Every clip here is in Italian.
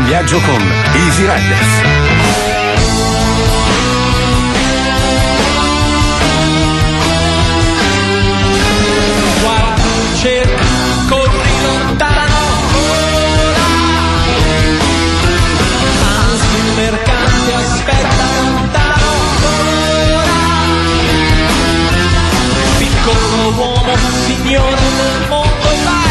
viaggio con Easy Riders. Cerca, corri lontano ora, anzi il mercante aspetta lontano ora, piccolo uomo, signore del mondo, vai!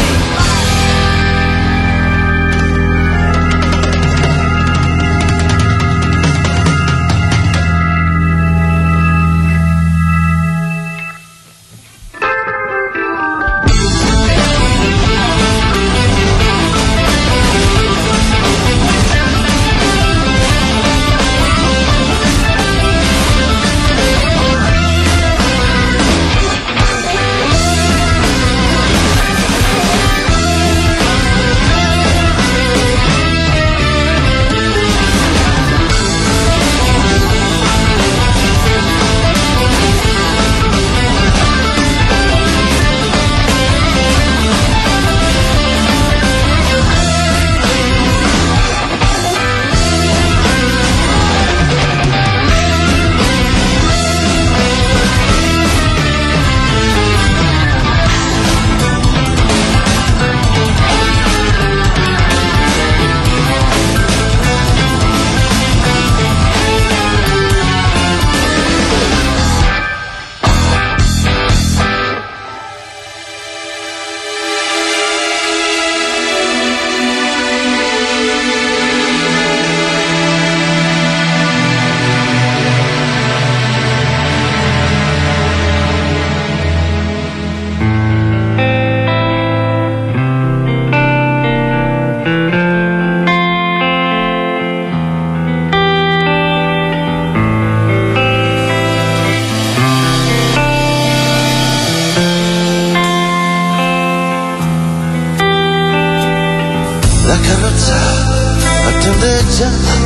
La carrozza attendeggia,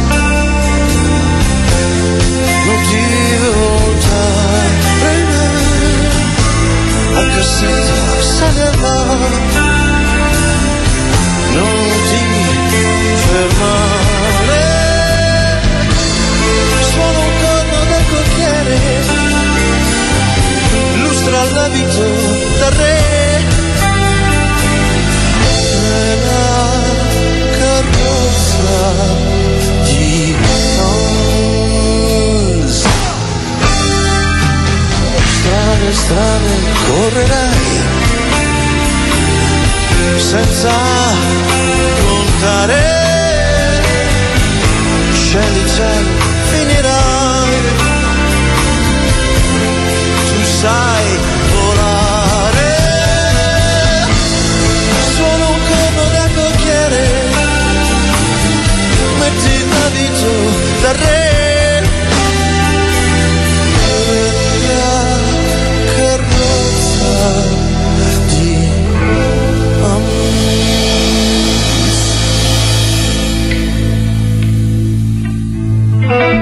non ti voltare mai, al cassetto salirà, non ti fermare, suona un corno del cocchiere, lustra l'abito da re. Di Oz. Strade correrai senza contare, scendi cielo, finirai, tu sai volare, suona un corno da cocchiere, metti l'abito da re, la carrozza di Oz.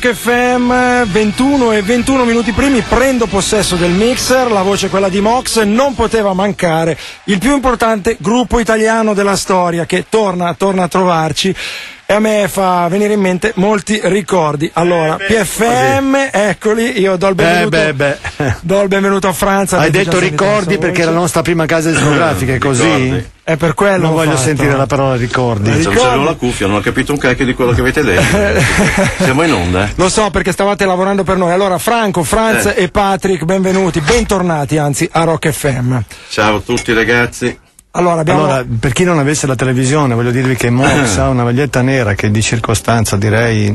Rock FM, 21 e 21 minuti primi, prendo possesso del mixer, la voce quella di Mox, non poteva mancare il più importante gruppo italiano della storia che torna a trovarci. E a me fa venire in mente molti ricordi. Allora, PFM, eccoli, io do il benvenuto. Do il benvenuto a Franza. Hai detto ricordi perché è la nostra prima casa discografica, è così? È per quello. Non voglio sentire la parola ricordi. Non c'avevo la cuffia, non ho capito un cacchio di quello che avete detto. Siamo in onda. Lo so perché stavate lavorando per noi. Allora, Franco, Franz e Patrick, benvenuti, bentornati anzi a Rock FM. Ciao a tutti ragazzi. Allora, per chi non avesse la televisione, voglio dirvi che Mox ha una maglietta nera che di circostanza direi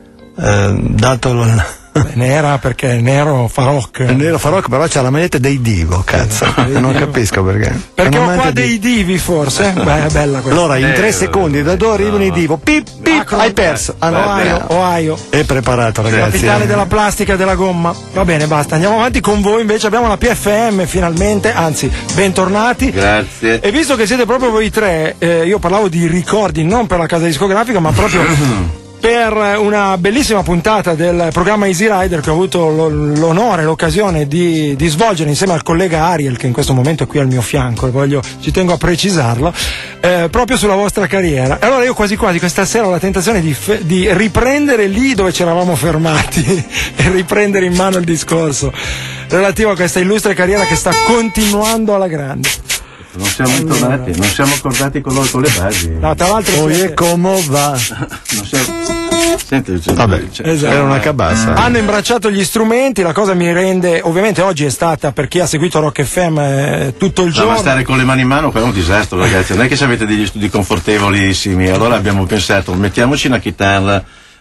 dato nera perché nero fa rock. Nero fa rock, però c'ha la maglietta dei Divo, cazzo. Non capisco perché. Perché ho qua dei divi forse? Beh, è bella questa. Allora, in 3 secondi da dove arrivano i Divo? Pip, pip, hai perso. Ohio. È preparato, ragazzi. Capitale della plastica e della gomma. Va bene, basta. Andiamo avanti con voi. Invece abbiamo la PFM finalmente. Anzi, bentornati. Grazie. E visto che siete proprio voi tre, io parlavo di ricordi non per la casa discografica, ma proprio per una bellissima puntata del programma Easy Rider che ho avuto l'onore, l'occasione di svolgere insieme al collega Ariel, che in questo momento è qui al mio fianco e ci tengo a precisarlo, proprio sulla vostra carriera. E allora io quasi questa sera ho la tentazione di riprendere lì dove ci eravamo fermati e riprendere in mano il discorso relativo a questa illustre carriera che sta continuando alla grande. Non siamo tornati, non siamo accordati con le basi. No, tra l'altro poi come va? Non siamo... Senti, vabbè, esatto. Era una cabassa. Hanno imbracciato gli strumenti, la cosa mi rende, ovviamente oggi è stata, per chi ha seguito Rock FM tutto il giorno. Ma stare con le mani in mano qua è un disastro, ragazzi. Non è che se avete degli studi confortevolissimi, allora abbiamo pensato, mettiamoci una chitarra.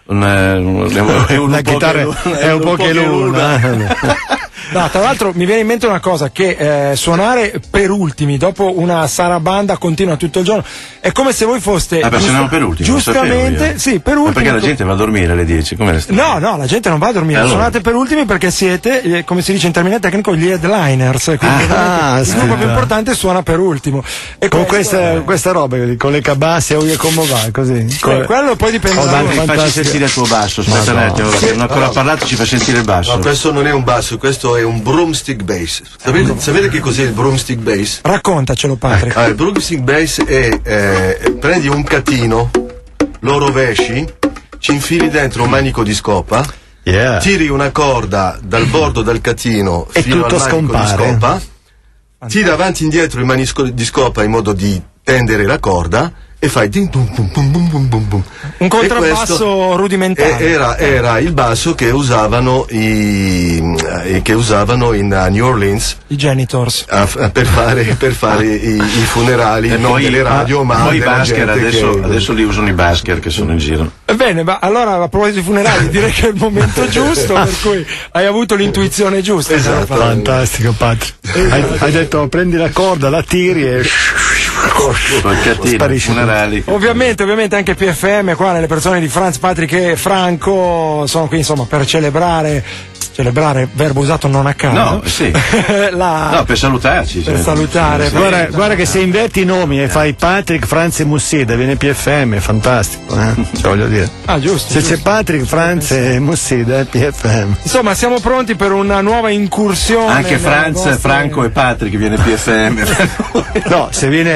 La chitarra è un po' che l'una. No, tra l'altro mi viene in mente una cosa, che suonare per ultimi dopo una sarabanda continua tutto il giorno è come se voi foste suoniamo per ultimi, giustamente, sì, per ultimi. Ma perché la gente va a dormire alle 10? Come no, la gente non va a dormire, allora. Suonate per ultimi perché siete, come si dice in termine tecnico, gli headliners, quindi il gruppo più importante suona per ultimo. E con questa roba con le cabasse o come va, così. Quello poi dipende da voi. Facci sentire il tuo basso, aspetta un attimo, non ho ancora parlato, ci fa sentire il basso. No, questo non è un basso, questo è un broomstick bass. Sapete che cos'è il broomstick bass? Raccontacelo, Patrick. Il broomstick bass è prendi un catino, lo rovesci, ci infili dentro un manico di scopa, tiri una corda dal bordo del catino e fino al manico scompare. Di scopa, tira avanti e indietro il manico di scopa in modo di tendere la corda e fai ding dum bum bum bum bum bum bum. Un contrabbasso rudimentale. Era il basso che usavano in New Orleans i Janitors per fare i funerali e non poi, delle radio ma poi i basker adesso li usano i basker che sono in giro. Bene, ma allora a proposito di funerali direi che è il momento giusto, per cui hai avuto l'intuizione giusta. Esatto. Fantastico, Patrick. Hai detto prendi la corda, la tiri e sparisci. Funerali. Ovviamente anche PFM qua, le persone di Franz, Patrick e Franco sono qui insomma per celebrare, verbo usato non a caso. No, sì. No, per salutarci. Per salutare. Guarda che se inverti i nomi e fai Patrick, Franz e Mussida, viene PFM, è fantastico, cioè, voglio dire. Giusto. Se c'è Patrick, Franz e Mussida è PFM. Insomma, siamo pronti per una nuova incursione. Anche Franz, Franco e Patrick viene PFM. No,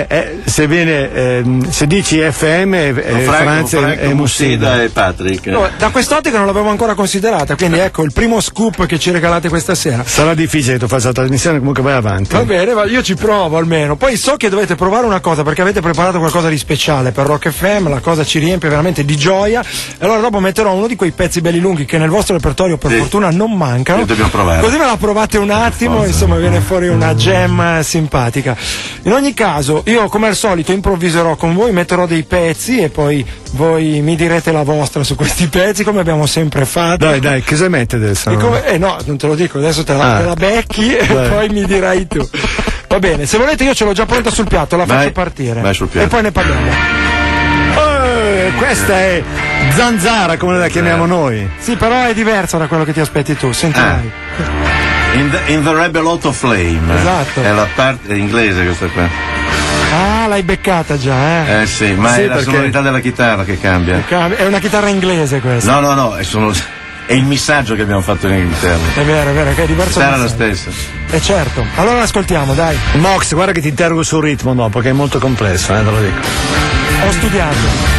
se dici FM Franz e Mussida e Patrick. No, da quest'ottica non l'avevo ancora considerata, quindi ecco il primo scoop che ci regalate questa sera. Sarà difficile che tu faccia la trasmissione, comunque vai avanti. Va bene, io ci provo almeno. Poi so che dovete provare una cosa perché avete preparato qualcosa di speciale per Rock FM, la cosa ci riempie veramente di gioia. E allora dopo metterò uno di quei pezzi belli lunghi che nel vostro repertorio per fortuna non mancano. Dobbiamo provare. Così me la provate un attimo, insomma viene fuori una jam simpatica. In ogni caso, io come al solito improvviserò con voi, metterò dei pezzi e poi voi mi direte la vostra su questi pezzi come abbiamo sempre fatto. Dai, cosa mette adesso? No, non te lo dico, adesso te la becchi e poi mi dirai tu. Va bene, se volete io ce l'ho già pronta sul piatto, la faccio partire. Vai sul piatto. E poi ne parliamo. Questa è Zanzara, come la chiamiamo noi. Sì, però è diversa da quello che ti aspetti tu, sentirai. In the Rebel Auto Flame. Esatto. È la parte inglese questa qua. L'hai beccata già, sì, ma è la sonorità della chitarra che cambia. È una chitarra inglese questa. No, è il missaggio che abbiamo fatto in Inghilterra. È vero, che è diverso. Sarà la stessa. Certo. Allora ascoltiamo, dai. Mox, guarda che ti interrogo sul ritmo dopo, che è molto complesso, te lo dico. Ho studiato.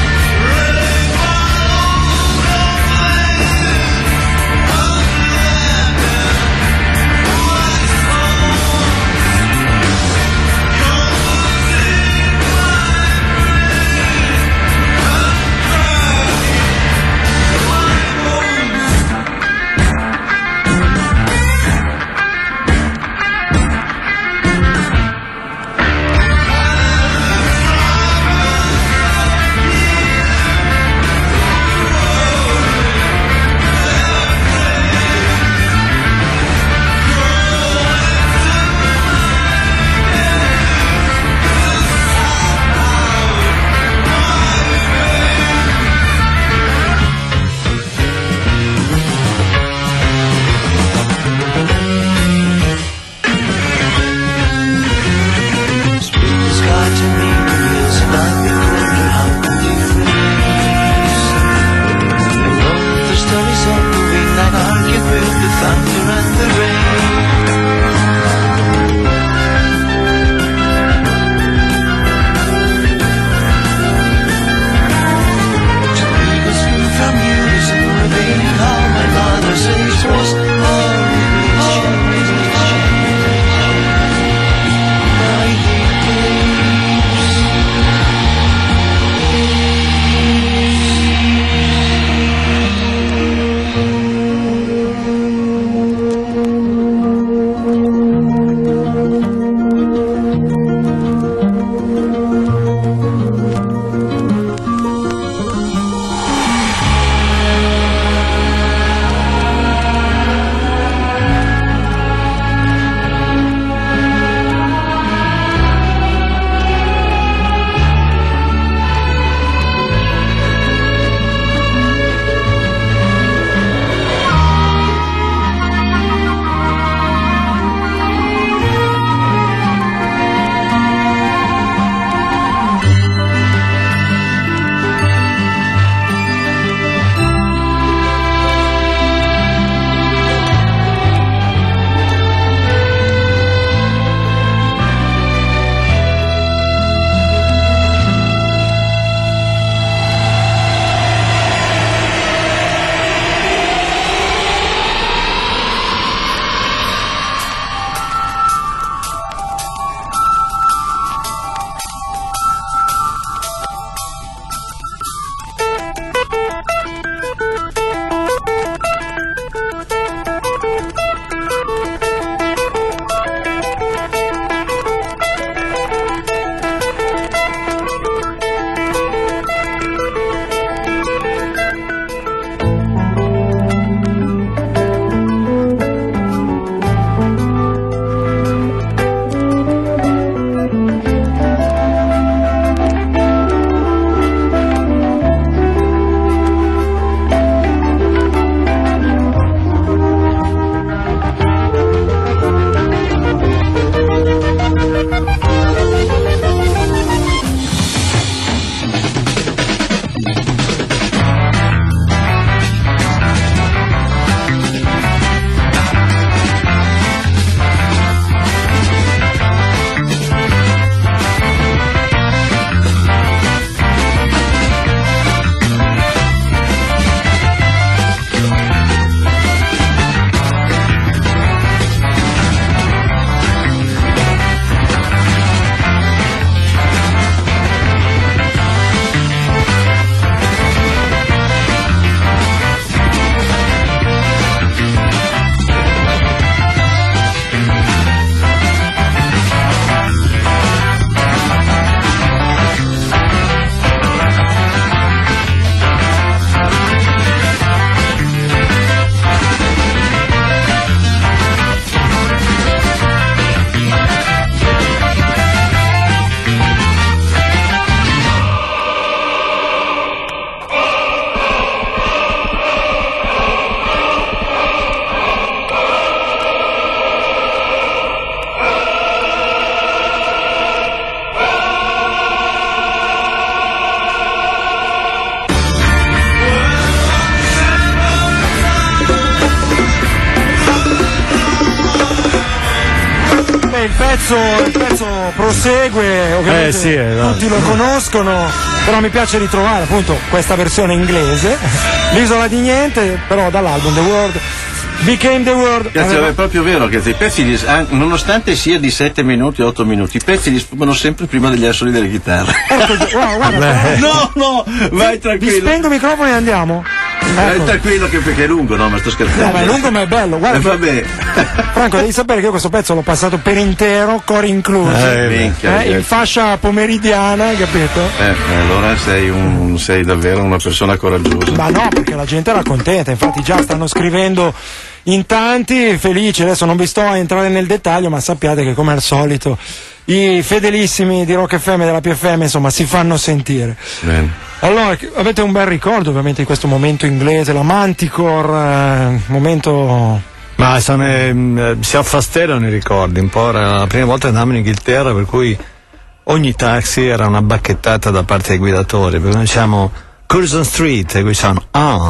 Vabbè, il pezzo prosegue, ovviamente tutti lo conoscono, però mi piace ritrovare appunto questa versione inglese, L'isola di niente, però dall'album The World Became the World. È proprio vero che i pezzi, nonostante sia di 7 minuti, 8 minuti, i pezzi li sfumano sempre prima degli assoli delle chitarre. Guarda. No, vai tranquillo. Vi spengo i microfoni e andiamo. Vai tranquillo perché è lungo, no? Ma sto scherzando. No, ma è lungo ma è bello, guarda. Vabbè. Franco, devi sapere che io questo pezzo l'ho passato per intero, cori inclusi. In fascia pomeridiana, capito? Allora sei davvero una persona coraggiosa. Ma no, perché la gente era contenta, infatti già stanno scrivendo in tanti, felici. Adesso non vi sto a entrare nel dettaglio, ma sappiate che come al solito i fedelissimi di Rock FM e della PFM insomma si fanno sentire. Bene. Allora, avete un bel ricordo ovviamente di questo momento inglese, la Manticore, momento... Ma si affastellano i ricordi, un po'. Era la prima volta che andavamo in Inghilterra, per cui ogni taxi era una bacchettata da parte dei guidatori, perché noi diciamo Curzon Street e qui diciamo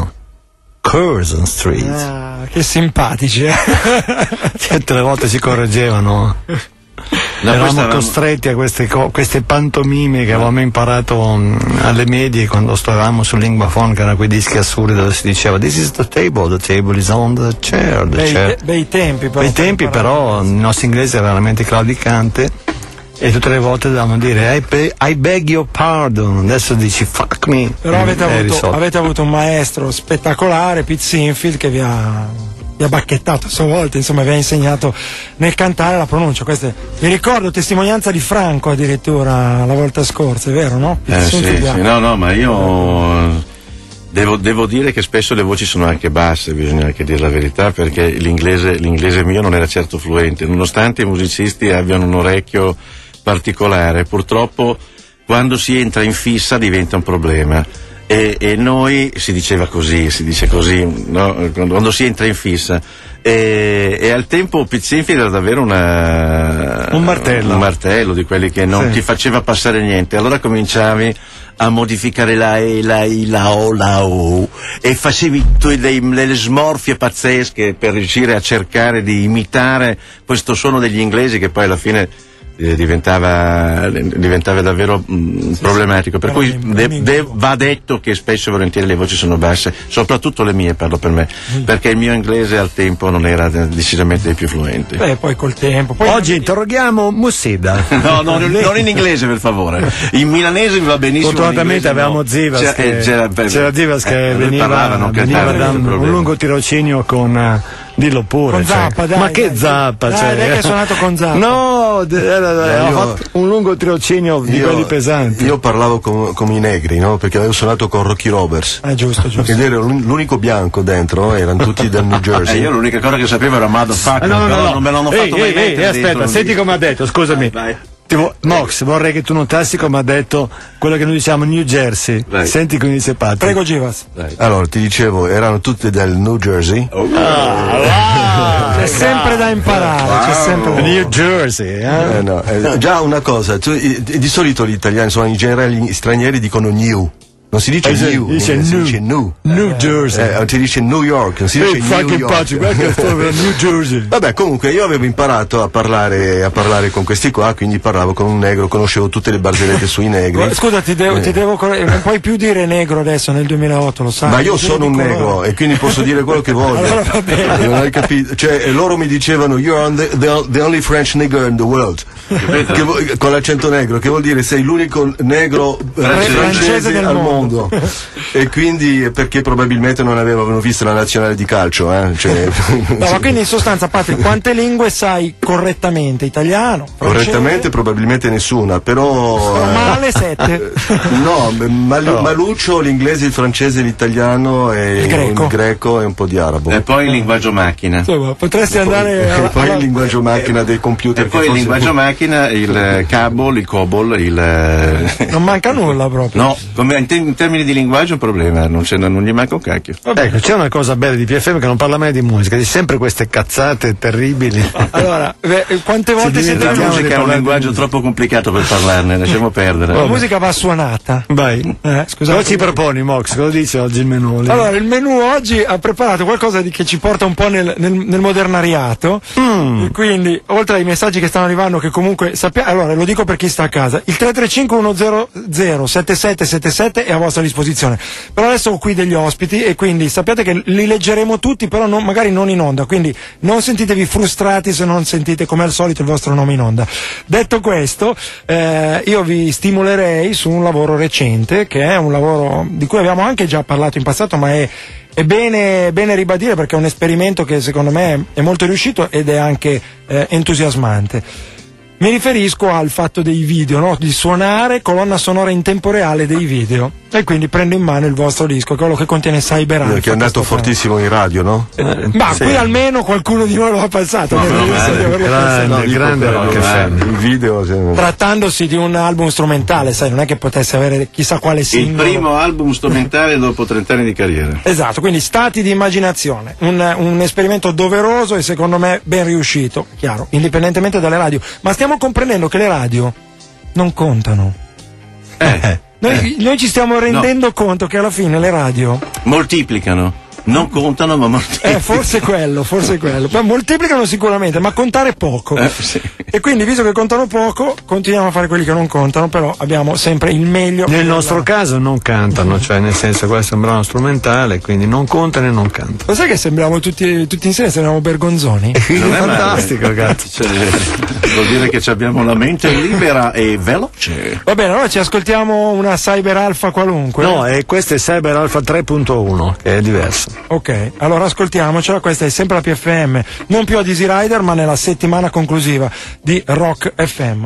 Curzon Street. Che simpatici, Tutte le volte si correggevano. Eravamo costretti a queste pantomime che avevamo imparato alle medie quando stavamo su Linguafon, che erano quei dischi assurdi dove si diceva "This is the table is on the chair". Bei tempi però il nostro inglese era veramente claudicante e tutte le volte dovevamo dire I beg your pardon, adesso dici fuck me. Però avete avuto un maestro spettacolare, Pete Sinfield, che vi ha bacchettato a sua volta, insomma vi ha insegnato nel cantare la pronuncia. Questa mi ricordo testimonianza di Franco addirittura la volta scorsa, è vero, no? Sì, no, ma io devo dire che spesso le voci sono anche basse, bisogna anche dire la verità, perché l'inglese mio non era certo fluente, nonostante i musicisti abbiano un orecchio particolare. Purtroppo quando si entra in fissa diventa un problema. E noi si dice così, no? Quando si entra in fissa. E al tempo Pete Sinfield era davvero un martello di quelli che non ti faceva passare niente. Allora cominciavi a modificare la O e facevi delle smorfie pazzesche per riuscire a cercare di imitare questo suono degli inglesi, che poi alla fine diventava davvero problematico, per cui va detto che spesso e volentieri le voci sono basse, soprattutto le mie, parlo per me, perché il mio inglese al tempo non era decisamente dei più fluenti. Poi col tempo. Oggi interroghiamo Mussida. No, non in inglese, per favore. In milanese va benissimo. Fortunatamente avevamo Zivas, c'era Zivas che veniva da un lungo tirocinio con... Dillo pure. Con Zappa, dai. Ma che Zappa? Dai, che hai suonato con Zappa? No, ho fatto un lungo tirocinio di quelli pesanti. Io parlavo con i negri, no? Perché avevo suonato con Rocky Roberts. Giusto. Ed ero l'unico bianco dentro, no? Erano tutti del New Jersey. Io l'unica cosa che sapevo era Motherfucker, no. Non me l'hanno fatto mai mettere. Aspetta, senti come ha detto, scusami. Vai. Mox, vorrei che tu notassi come ha detto quello che noi diciamo New Jersey. Vai. Senti come dice Patrick. Prego, Givas. Allora, ti dicevo, erano tutti del New Jersey. C'è sempre da imparare. C'è sempre New Jersey. Già una cosa, di solito gli italiani, sono in generale gli stranieri dicono new. Non si dice new, si dice new. New Jersey. Si dice New York, non si dice New York. New Jersey. Vabbè, comunque io avevo imparato a parlare con questi qua, quindi parlavo con un negro, conoscevo tutte le barzellette sui negri. Scusa, ti devo non puoi più dire negro adesso nel 2008, lo sai. Ma io sono un negro e quindi posso dire quello che voglio. Allora va bene. Non hai capito? Cioè, loro mi dicevano you're the only French nigger in the world. Con l'accento negro, che vuol dire sei l'unico negro francese al mondo. E quindi perché probabilmente non avevano visto la nazionale di calcio, Cioè... No, ma quindi in sostanza, Patrick, quante lingue sai correttamente? Italiano? Francese? Correttamente probabilmente nessuna, però male 7. No, Maluccio, l'inglese, il francese, l'italiano e il greco e un po' di arabo. E poi il linguaggio macchina. Insomma, potresti andare e poi il linguaggio macchina dei computer. E poi il linguaggio macchina, il COBOL, non manca nulla proprio. No, come in termini di linguaggio è un problema, non gli manca un cacchio. Ecco, c'è una cosa bella di PFM che non parla mai di musica, di sempre queste cazzate terribili. Allora, quante volte siete la musica è un linguaggio troppo complicato per parlarne, lasciamo perdere. La musica va suonata. Vai. Cosa ci proponi, Mox? Cosa dice oggi il menù? Allora, il menù oggi ha preparato qualcosa che ci porta un po' nel modernariato. Quindi, oltre ai messaggi che stanno arrivando, che comunque sappiamo, allora lo dico per chi sta a casa, il 335-100-7777 è a vostra disposizione. Però adesso ho qui degli ospiti e quindi sappiate che li leggeremo tutti, però magari non in onda, quindi non sentitevi frustrati se non sentite come al solito il vostro nome in onda. Detto questo, io vi stimolerei su un lavoro recente, che è un lavoro di cui abbiamo anche già parlato in passato, ma è bene ribadire perché è un esperimento che secondo me è molto riuscito ed è anche entusiasmante. Mi riferisco al fatto dei video, no? Di suonare colonna sonora in tempo reale dei video. E quindi prendo in mano il vostro disco, quello che contiene Cyber Alpha. Che è andato fortissimo in radio, no? Ma sì. Qui almeno qualcuno di noi lo ha passato. Grande Rock FM. Il video. Trattandosi di un album strumentale, sai, non è che potesse avere chissà quale singolo. Il primo album strumentale dopo 30 anni di carriera. Esatto, quindi stati di immaginazione. Un esperimento doveroso e secondo me ben riuscito, chiaro, indipendentemente dalle radio. Ma stiamo comprendendo che le radio non contano. Noi ci stiamo rendendo conto che alla fine le radio moltiplicano, non contano ma moltiplicano. Forse quello. Ma moltiplicano sicuramente, ma contare poco. Sì. E quindi, visto che contano poco, continuiamo a fare quelli che non contano, però abbiamo sempre il meglio. Nel nostro caso non cantano, cioè nel senso questo è un brano strumentale, quindi non contano e non cantano. Lo sai che sembriamo tutti insieme, sembriamo Bergonzoni? Non è fantastico, cazzo. Cioè, vuol dire che abbiamo la mente libera e veloce. Va bene, allora ci ascoltiamo una Cyber Alpha qualunque. No, e questa è Cyber Alpha 3.1, che è diversa. Ok, allora ascoltiamocela, questa è sempre la PFM, non più a Easy Rider ma nella settimana conclusiva di Rock FM.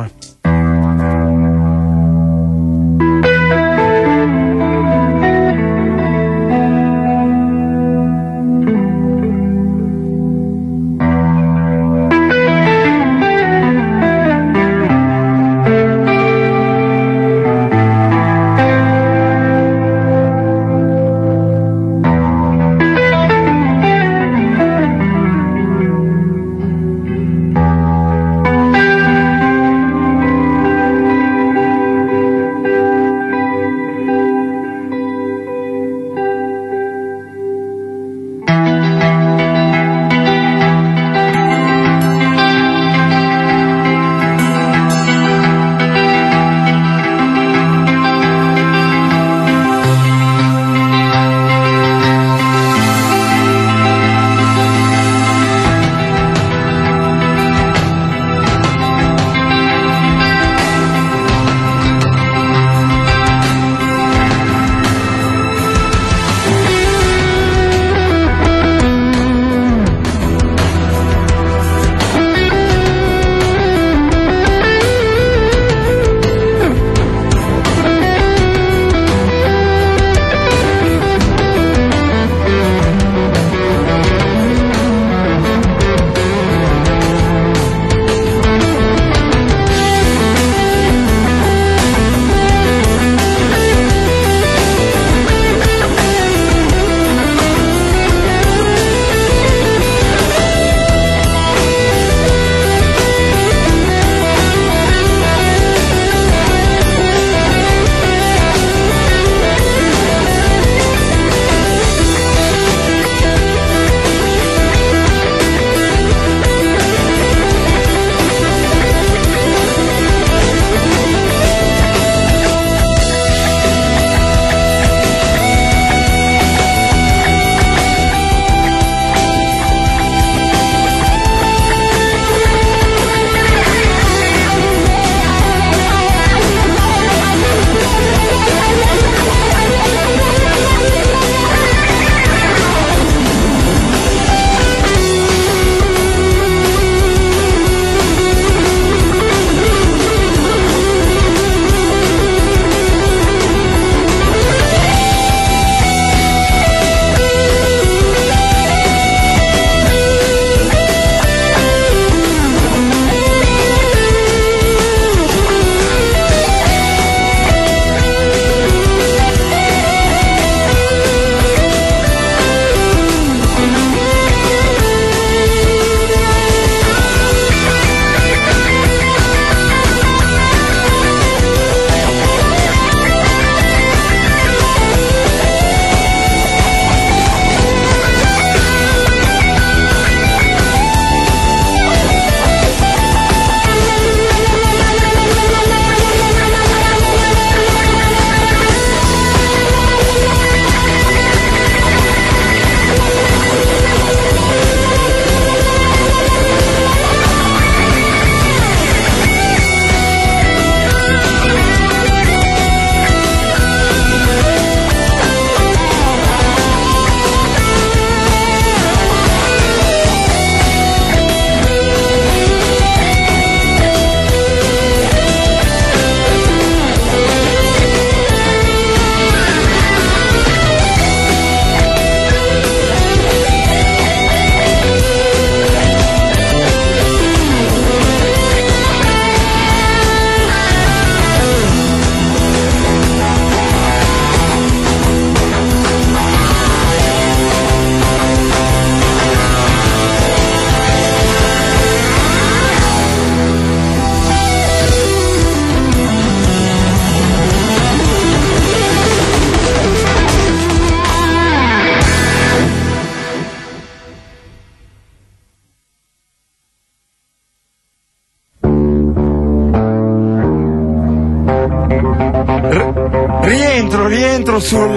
Rientro sul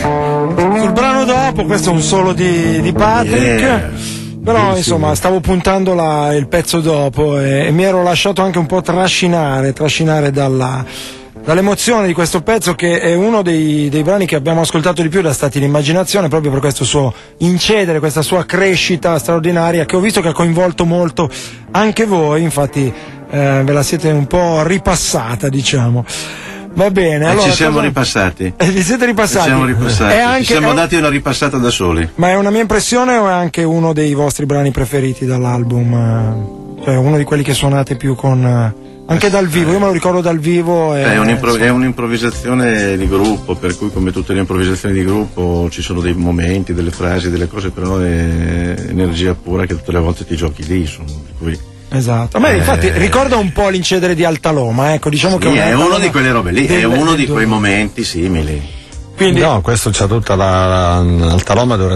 brano dopo. Questo è un solo di Patrick. Però insomma stavo puntando il pezzo dopo e mi ero lasciato anche un po' trascinare dall'emozione di questo pezzo, che è uno dei brani che abbiamo ascoltato di più da Stati d'immaginazione, proprio per questo suo incedere, questa sua crescita straordinaria, che ho visto che ha coinvolto molto anche voi. Infatti ve la siete un po' ripassata, diciamo. Va bene, allora ci siamo ripassati. Vi siete ripassati? Ci siamo ripassati. Ci siamo dati una ripassata da soli. Ma è una mia impressione o è anche uno dei vostri brani preferiti dall'album? Cioè uno di quelli che suonate più con anche dal vivo? Io me lo ricordo dal vivo. È un'improvvisazione di gruppo, per cui come tutte le improvvisazioni di gruppo ci sono dei momenti, delle frasi, delle cose, però è energia pura che tutte le volte ti giochi lì, insomma, per cui. Esatto, a me infatti ricorda un po' l'incedere di Altaloma, ecco, diciamo che è uno di quelle robe lì, è uno di quei momenti simili. Quindi no, questo c'ha tutta Altaloma dura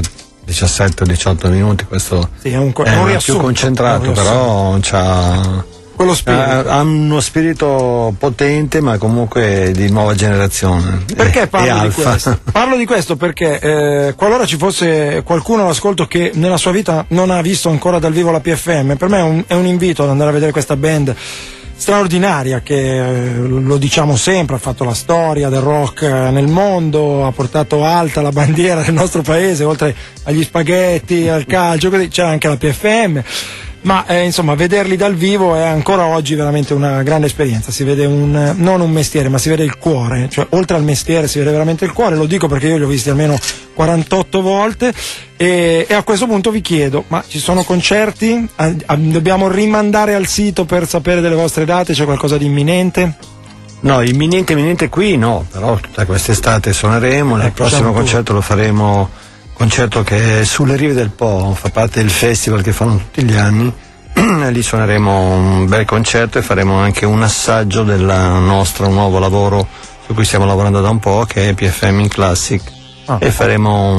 17-18 minuti, questo sì, è un più concentrato, però c'ha quello spirito. Ha uno spirito potente, ma comunque di nuova generazione. Perché parlo di questo? Parlo di questo perché qualora ci fosse qualcuno all'ascolto che nella sua vita non ha visto ancora dal vivo la PFM, per me è un invito ad andare a vedere questa band straordinaria che, lo diciamo sempre, ha fatto la storia del rock nel mondo, ha portato alta la bandiera del nostro paese, oltre agli spaghetti, al calcio, così c'è anche la PFM. Ma insomma, vederli dal vivo è ancora oggi veramente una grande esperienza. Si vede non un mestiere, ma si vede il cuore, cioè oltre al mestiere si vede veramente il cuore. Lo dico perché io li ho visti almeno 48 volte e a questo punto vi chiedo: ma ci sono concerti? Dobbiamo rimandare al sito per sapere delle vostre date? C'è qualcosa di imminente? No, imminente qui no, però tutta quest'estate suoneremo. Il prossimo concerto lo faremo, concerto che è sulle rive del Po, fa parte del festival che fanno tutti gli anni. Lì suoneremo un bel concerto e faremo anche un assaggio del nostro nuovo lavoro su cui stiamo lavorando da un po', che è PFM in Classic, e faremo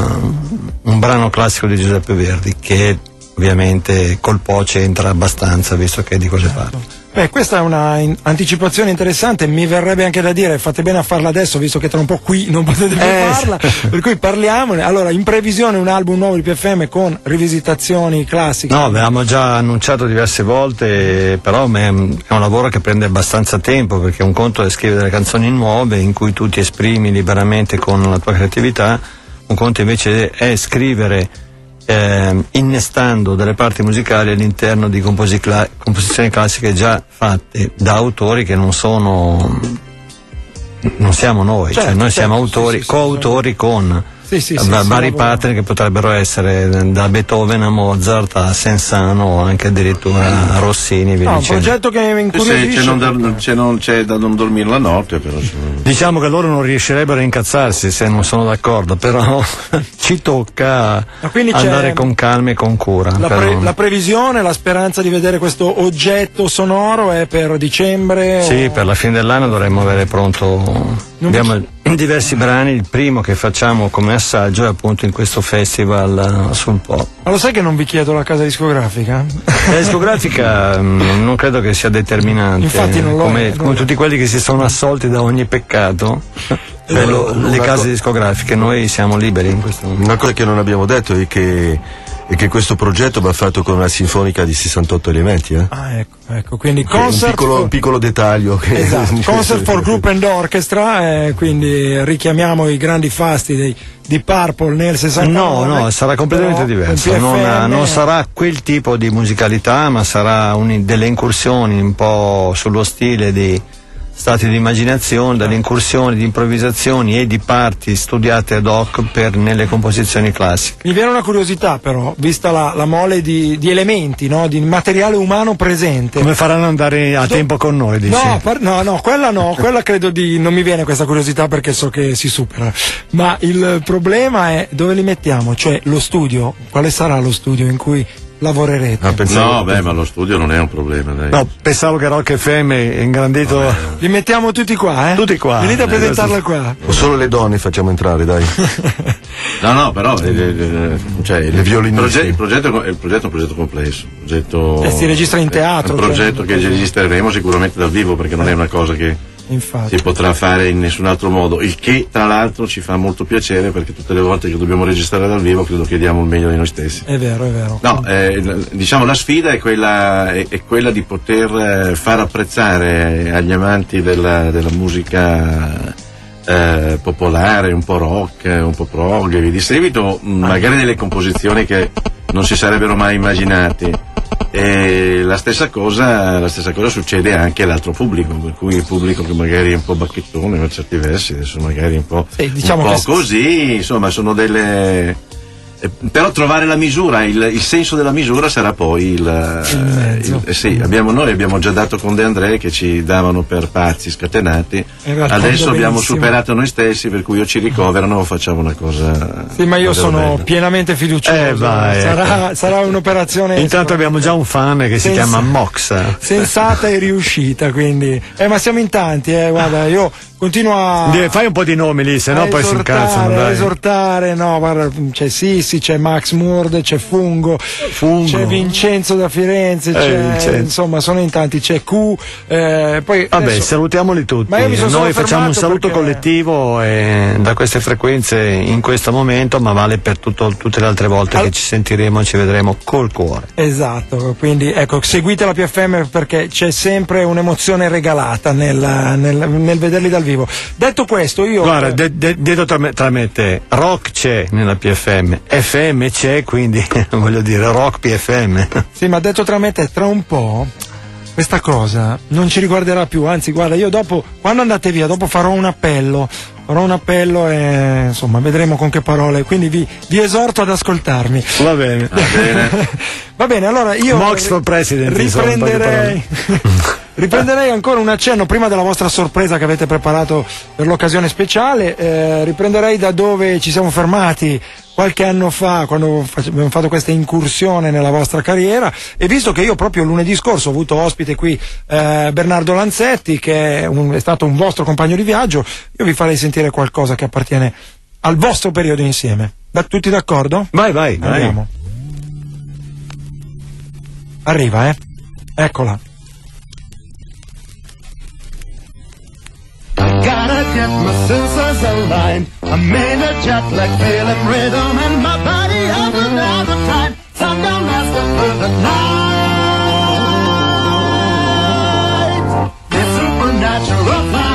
un brano classico di Giuseppe Verdi, che ovviamente col Po c'entra abbastanza, visto che è di quelle parti. Beh, questa è una anticipazione interessante, mi verrebbe anche da dire, fate bene a farla adesso, visto che tra un po' qui non potete più farla, per cui parliamone. Allora, in previsione un album nuovo di PFM con rivisitazioni classiche? No, avevamo già annunciato diverse volte, però è un lavoro che prende abbastanza tempo, perché un conto è scrivere delle canzoni nuove in cui tu ti esprimi liberamente con la tua creatività, un conto invece è scrivere innestando delle parti musicali all'interno di composizioni classiche già fatte da autori che non siamo noi, cioè noi siamo autori, coautori con vari partner che potrebbero essere da Beethoven a Mozart a Sensano o anche addirittura a Rossini. Un progetto che mi incuriosisce. C'è da non dormire la notte, però. Diciamo che loro non riuscirebbero a incazzarsi se non sono d'accordo, però ci tocca andare con calma e con cura. La previsione, la speranza di vedere questo oggetto sonoro è per dicembre? Sì, per la fine dell'anno dovremmo avere pronto. Abbiamo diversi brani, il primo che facciamo come assaggio è appunto in questo festival sul Po. Ma lo sai che non vi chiedo la casa discografica? La discografica non credo che sia determinante. Infatti non come tutti quelli che si sono assolti da ogni peccato, le case discografiche, noi siamo liberi in questo momento. Una cosa che non abbiamo detto è che questo progetto va fatto con una sinfonica di 68 elementi. Ecco, quindi un piccolo dettaglio. Concert for Group and Orchestra, quindi richiamiamo i grandi fasti di Purple nel 69. No, sarà completamente diverso. Non sarà quel tipo di musicalità, ma sarà delle incursioni un po' sullo stile di stati di immaginazione, delle incursioni, di improvvisazioni e di parti studiate ad hoc nelle composizioni classiche. Mi viene una curiosità però, vista la mole di elementi, no? Di materiale umano presente. Come faranno andare a tempo con noi, dici? No, quella credo non mi viene questa curiosità perché so che si supera. Ma il problema è dove li mettiamo, cioè lo studio, quale sarà lo studio in cui lavorerete? Ma lo studio non è un problema, dai. No, pensavo che Rock FM è ingrandito. Li mettiamo tutti qua, Tutti qua. Venite a presentarla qua. O solo le donne facciamo entrare, dai. Però le violinisti. Il progetto è un progetto complesso. Si registra in teatro. È un progetto che registreremo sicuramente dal vivo, perché non è una cosa che Infatti. si potrà fare in nessun altro modo, il che tra l'altro ci fa molto piacere, perché tutte le volte che dobbiamo registrare dal vivo credo che diamo il meglio di noi stessi. È vero, è vero. No, diciamo la sfida è quella di poter far apprezzare agli amanti della musica popolare, un po' rock, un po' prog e via di seguito, magari delle composizioni che non si sarebbero mai immaginati. E la stessa cosa succede anche all'altro pubblico, per cui il pubblico che magari è un po' bacchettone per certi versi, adesso magari un po', diciamo un po' così, insomma sono delle... però trovare la misura, il senso della misura sarà poi sì, noi abbiamo già dato con De André che ci davano per pazzi scatenati, adesso abbiamo superato noi stessi, per cui o ci ricoverano o facciamo una cosa. Sì, ma io sono bella. Pienamente fiducioso. Sarà un'operazione. Intanto abbiamo già un fan che si chiama Mox. Sensata e riuscita, quindi. Ma siamo in tanti, guarda, io continuo a. Fai un po' di nomi lì, se no poi si incazzano. Dai. Esortare, no, guarda, c'è Sissi, c'è Max Murd, c'è Fungo, c'è Vincenzo da Firenze, insomma sono in tanti, c'è Q, poi vabbè, adesso, salutiamoli tutti. Noi facciamo un saluto collettivo da queste frequenze in questo momento, ma vale per tutte le altre volte che ci sentiremo e ci vedremo col cuore. Esatto, quindi ecco, seguite la PFM perché c'è sempre un'emozione regalata nel vederli dal vivo. Detto questo, io guarda, detto tra me e te, rock c'è nella PFM, FM c'è, quindi voglio dire rock PFM. Sì, ma detto tra me e te, tra un po' questa cosa non ci riguarderà più, anzi guarda, io dopo, quando andate via, dopo farò un appello e insomma vedremo con che parole, quindi vi esorto ad ascoltarmi. Va bene. Va bene, allora io Mox for President, riprenderei ancora un accenno prima della vostra sorpresa che avete preparato per l'occasione speciale, riprenderei da dove ci siamo fermati qualche anno fa, quando abbiamo fatto questa incursione nella vostra carriera, e visto che io proprio lunedì scorso ho avuto ospite qui Bernardo Lanzetti, che è stato un vostro compagno di viaggio, io vi farei sentire qualcosa che appartiene al vostro periodo insieme. Tutti d'accordo? Vai. Andiamo. Arriva, eccola. I gotta get my senses aligned. I'm in a jet lag, feeling rhythm and my body having all the time. Sun don't last through the night. It's supernatural flight.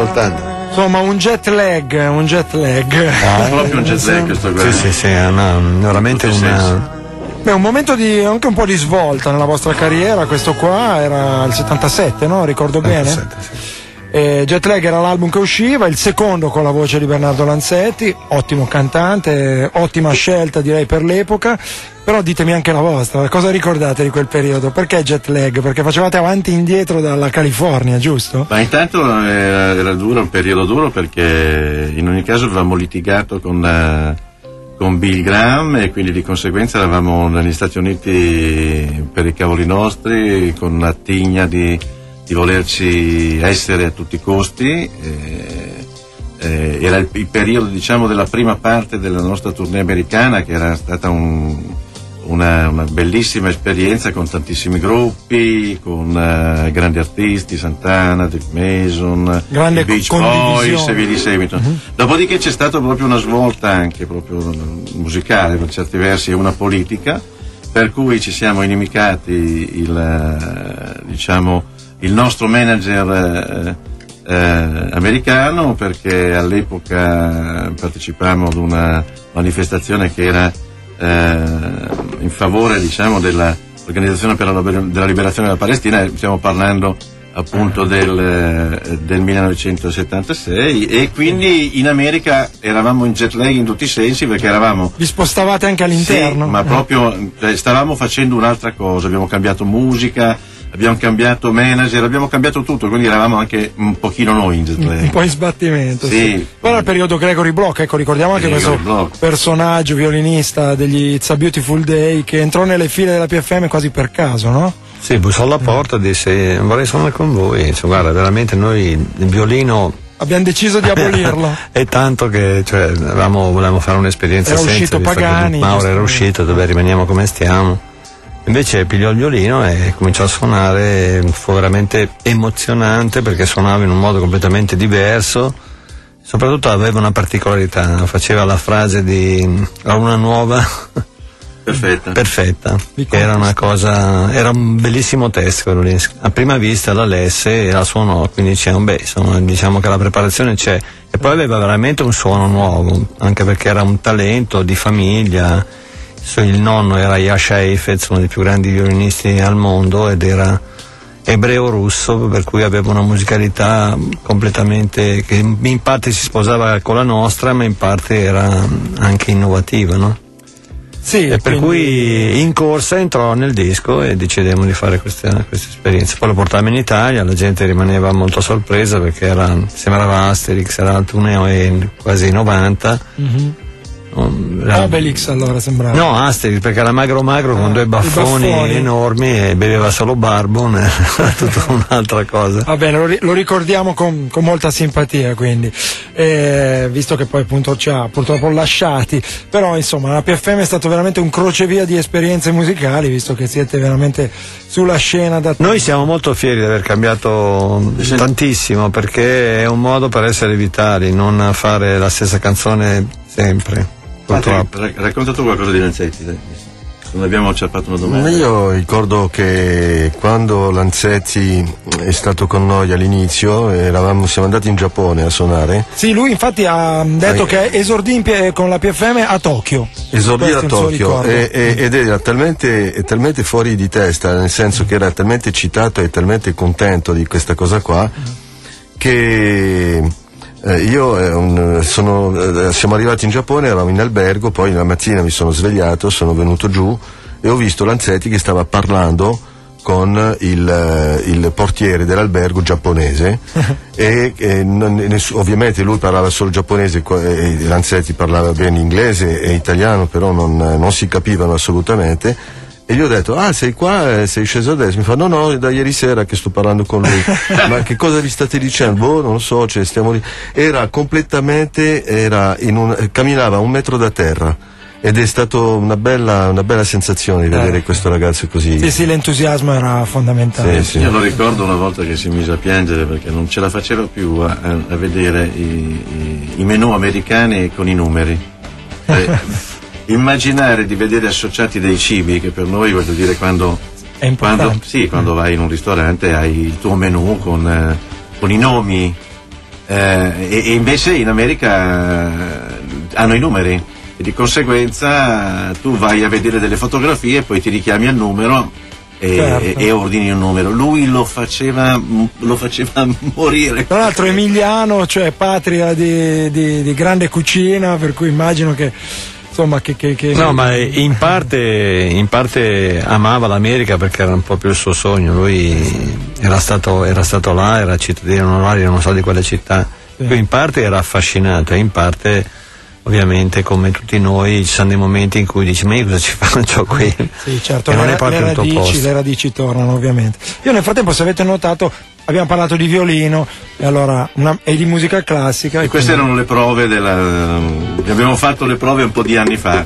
ascoltando. Insomma, un jet lag. Proprio un jet lag questo qua. Sì, è veramente un momento di anche un po' di svolta nella vostra carriera. Questo qua era il 77, no? Ricordo bene? 77, sì. Jet Lag era l'album che usciva, il secondo con la voce di Bernardo Lanzetti, ottimo cantante, ottima scelta direi per l'epoca. Però ditemi anche la vostra, cosa ricordate di quel periodo? Perché Jet Lag? Perché facevate avanti e indietro dalla California, giusto? Ma intanto era duro, un periodo duro, perché in ogni caso avevamo litigato con Bill Graham e quindi di conseguenza eravamo negli Stati Uniti per i cavoli nostri, con la tigna di volerci essere a tutti i costi. Era il periodo, diciamo, della prima parte della nostra tournée americana, che era stata una bellissima esperienza con tantissimi gruppi, con grandi artisti, Santana, Dave Mason, i Beach Boys e via di seguito. Dopodiché c'è stata proprio una svolta anche proprio musicale per certi versi e una politica, per cui ci siamo inimicati il nostro manager americano, perché all'epoca partecipavamo ad una manifestazione che era in favore, diciamo, dell'Organizzazione per della Liberazione della Palestina. Stiamo parlando appunto del 1976, e quindi in America eravamo in jet lag in tutti i sensi, perché vi spostavate anche all'interno? Sì, ma proprio stavamo facendo un'altra cosa, abbiamo cambiato musica, abbiamo cambiato manager, abbiamo cambiato tutto, quindi eravamo anche un pochino noi in jet lag. Un po' in sbattimento. Sì. Poi era il periodo Gregory Block, ecco, ricordiamo anche questo personaggio violinista degli It's a Beautiful Day che entrò nelle file della PFM quasi per caso, no? Sì, bussò alla porta e disse: vorrei suonare con voi. Guarda, veramente noi il violino abbiamo deciso di abolirlo. È tanto che volevamo fare un'esperienza era senza. Uscito Pagani, Mauro era uscito, dove rimaniamo come stiamo. Invece pigliò il violino e cominciò a suonare. Fu veramente emozionante, perché suonava in un modo completamente diverso, soprattutto aveva una particolarità, faceva la frase di "a una nuova perfetta", che era una cosa, era un bellissimo testo quello lì. A prima vista la lesse e la suonò, quindi diciamo che la preparazione c'è, e poi aveva veramente un suono nuovo, anche perché era un talento di famiglia. Il nonno era Jascha Heifetz, uno dei più grandi violinisti al mondo, ed era ebreo-russo, per cui aveva una musicalità completamente che in parte si sposava con la nostra, ma in parte era anche innovativa, no? Sì, e per cui in corsa entrò nel disco e decidemmo di fare questa esperienza. Poi lo portammo in Italia, la gente rimaneva molto sorpresa, perché sembrava Asterix, era alto 1,90 quasi 90. Obelix allora sembrava. No, Asterix, perché era magro con due baffoni enormi e beveva solo barbon, era tutta un'altra cosa. Va bene, lo ricordiamo con molta simpatia, quindi visto che poi appunto ci ha purtroppo lasciati, però insomma la PFM è stato veramente un crocevia di esperienze musicali, visto che siete veramente sulla scena da Noi siamo molto fieri di aver cambiato tantissimo, perché è un modo per essere vitali, non fare la stessa canzone sempre. Racconta tu qualcosa di Lanzetti, non abbiamo acciappato una domanda. Io ricordo che quando Lanzetti è stato con noi all'inizio siamo andati in Giappone a suonare. Sì, lui infatti ha detto che esordì con la PFM a Tokyo. Esordì a Tokyo ed era talmente fuori di testa, nel senso che era talmente eccitato e talmente contento di questa cosa qua, che siamo arrivati in Giappone, eravamo in albergo, poi la mattina mi sono svegliato, sono venuto giù e ho visto Lanzetti che stava parlando con il portiere dell'albergo giapponese ovviamente lui parlava solo giapponese e Lanzetti parlava bene inglese e italiano, però non si capivano assolutamente. E gli ho detto: sei qua, sei sceso adesso? Mi fa: no, da ieri sera che sto parlando con lui. Ma che cosa vi state dicendo? Non lo so, stiamo lì. Camminava a 1 metro da terra, ed è stato una bella sensazione di vedere questo ragazzo così. Sì, l'entusiasmo era fondamentale. Sì. Io lo ricordo una volta che si mise a piangere perché non ce la faceva più a vedere i menù americani con i numeri. Immaginare di vedere associati dei cibi, che per noi, voglio dire, quando vai in un ristorante hai il tuo menù con i nomi e invece in America hanno i numeri e di conseguenza tu vai a vedere delle fotografie e poi ti richiami al numero e ordini un numero. Lui lo faceva morire. Tra l'altro emiliano, cioè patria di grande cucina, per cui immagino che insomma che no, ma in parte amava l'America perché era un po' più il suo sogno. Lui era stato là, era cittadino onorario non so di quale città, sì. In parte era affascinato e in parte ovviamente come tutti noi ci sono dei momenti in cui dici ma io cosa ci faccio qui? Sì, certo, non è proprio il tuo posto. Le radici tornano ovviamente. Io nel frattempo, se avete notato, abbiamo parlato di violino e di musica classica. E queste erano le prove abbiamo fatto le prove un po' di anni fa.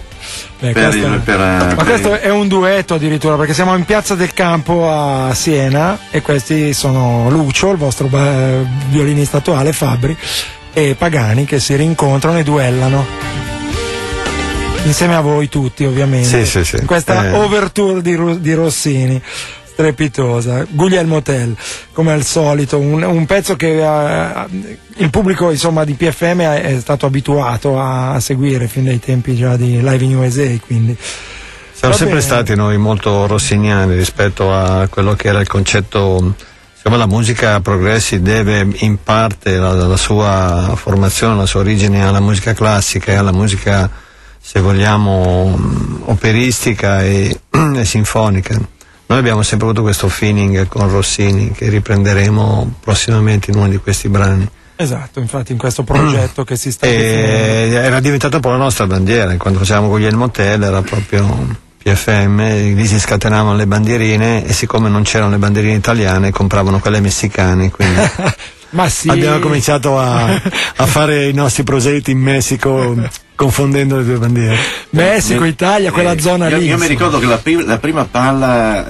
Questo è un duetto addirittura, perché siamo in Piazza del Campo a Siena e questi sono Lucio, il vostro violinista attuale, Fabbri, e Pagani, che si rincontrano e duellano insieme a voi tutti, ovviamente. Sì. In questa overture di Rossini strepitosa. Guglielmo Tell, come al solito, un pezzo che il pubblico insomma di PFM è stato abituato a seguire fin dai tempi già di Live in USA, quindi siamo sempre stati noi molto rossiniani rispetto a quello che era il concetto. La musica progressi deve in parte la sua formazione, la sua origine alla musica classica e alla musica, se vogliamo, operistica e sinfonica. Noi abbiamo sempre avuto questo feeling con Rossini che riprenderemo prossimamente in uno di questi brani. Esatto, infatti in questo progetto che si sta definendo. Era diventata un po' la nostra bandiera, quando facevamo Guglielmo Tell era proprio PFM, lì si scatenavano le bandierine e siccome non c'erano le bandierine italiane compravano quelle messicane, quindi ma sì. Abbiamo cominciato a fare i nostri progetti in Messico confondendo le due bandiere. Messico, Italia, quella zona lì. Io mi ricordo che la prima palla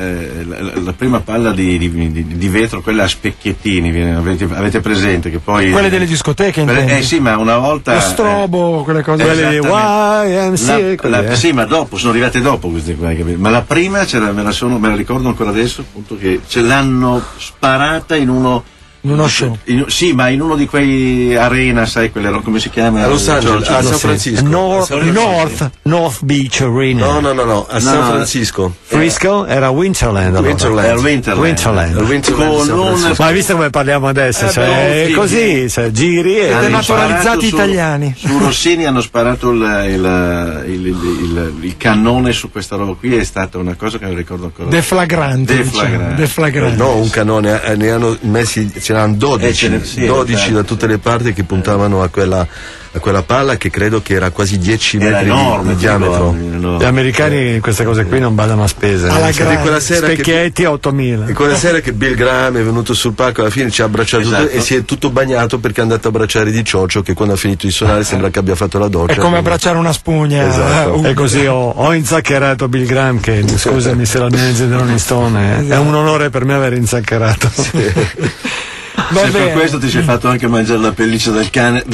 di vetro, quella a specchiettini, avete presente che poi quelle delle discoteche intendi? Sì, ma una volta lo strobo, quelle cose, quelle di YMCA, sì, ma dopo sono arrivate dopo queste qua, ma la prima me la ricordo ancora adesso, appunto, che ce l'hanno sparata in uno show. Sì, ma in uno di quei arena, sai, come si chiama? A Los Angeles, a San Francisco. North Beach Arena. No, a San Francisco. Frisco era Winterland. Ma hai visto come parliamo adesso? Cioè, così, giri e naturalizzati italiani. Su Rossini hanno sparato il cannone su questa roba qui, è stata una cosa che mi ricordo ancora. Deflagrante. No, un cannone, ne hanno messi. C'erano 12 da tutte le parti che puntavano a quella palla che credo che era quasi 10 metri di diametro. Gli americani queste cose qui non badano a spese. Specchietti 8000. E quella sera che Bill Graham è venuto sul palco, alla fine ci ha abbracciato, esatto, e si è tutto bagnato perché è andato a abbracciare Di Cioccio, che quando ha finito di suonare sembra che abbia fatto la doccia. È come abbracciare una spugna. Esatto. E così ho inzaccherato Bill Graham, che scusami se la manager di Rolling Stone, esatto. È un onore per me aver inzaccherato. Sì. Se per questo ti sei fatto anche mangiare la pelliccia dal cane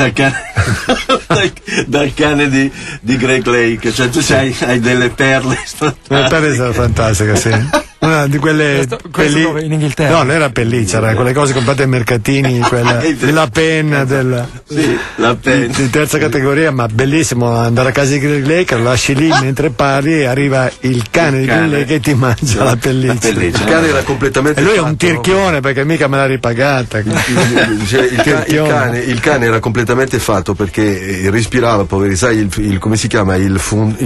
di Greg Lake, cioè tu hai delle perle. Le perle sono fantastiche, sì. Una di quelle questo in Inghilterra. No, non era pelliccia, era quelle cose comprate ai mercatini, la penna la penna di terza categoria, ma bellissimo andare a casa di Greg Lake, lo lasci lì mentre parli e arriva il cane di Greg Lake che ti mangia la pelliccia. Il cane era completamente e lui è un tirchione perché mica me l'ha ripagata. Il cane era completamente fatto perché respirava, poveri, sai, come si chiama? Il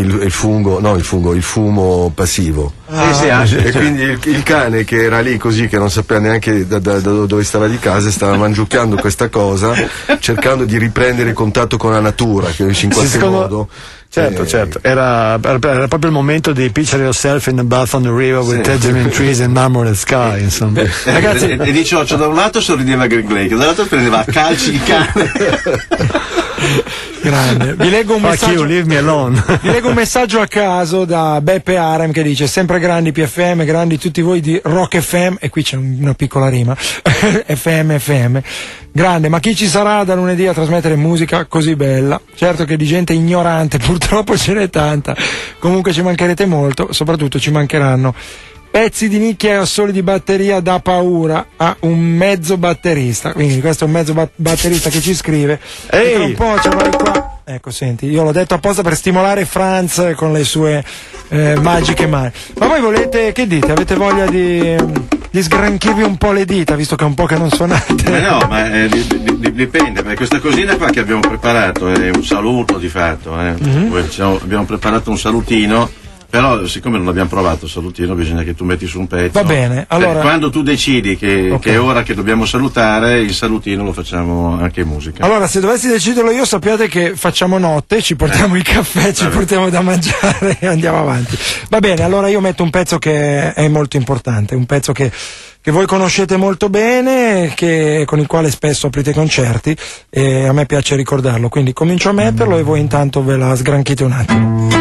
fumo passivo. E quindi il cane che era lì così, che non sapeva neanche da dove stava di casa, stava mangiucchiando questa cosa, cercando di riprendere il contatto con la natura, che in qualche modo. Certo, era proprio il momento di picture yourself in the bath on the river with tangerine trees and marmored sky, insomma. Ragazzi, e di Cioccio da un lato sorrideva Greg Lake, dall'altro prendeva a calci il cane. Grande. Vi leggo un messaggio. Leave me alone. Vi leggo un messaggio a caso da Beppe Arem che dice: sempre grandi PFM, grandi tutti voi di Rock FM, e qui c'è una piccola rima. FM. Grande, ma chi ci sarà da lunedì a trasmettere musica così bella? Certo che di gente ignorante purtroppo ce n'è tanta. Comunque ci mancherete molto, soprattutto ci mancheranno pezzi di nicchia e assoli di batteria da paura a un mezzo batterista. Quindi questo è un mezzo batterista che ci scrive. E un po' ce l'hai qua. Ecco, senti, io l'ho detto apposta per stimolare Franz con le sue magiche mani. Ma voi volete, che dite? Avete voglia di sgranchirvi un po' le dita, visto che è un po' che non suonate? No, ma dipende, perché questa cosina qua che abbiamo preparato è un saluto di fatto. Abbiamo preparato un salutino. Però siccome non abbiamo provato il salutino bisogna che tu metti su un pezzo. Va bene, allora. Quando tu decidi che è ora che dobbiamo salutare, il salutino lo facciamo anche in musica. Allora, se dovessi deciderlo io, sappiate che facciamo notte, ci portiamo il caffè, ci portiamo da mangiare e andiamo avanti. Va bene, allora io metto un pezzo che è molto importante, un pezzo che voi conoscete molto bene, con il quale spesso aprite concerti e a me piace ricordarlo, quindi comincio a metterlo e voi intanto ve la sgranchite un attimo.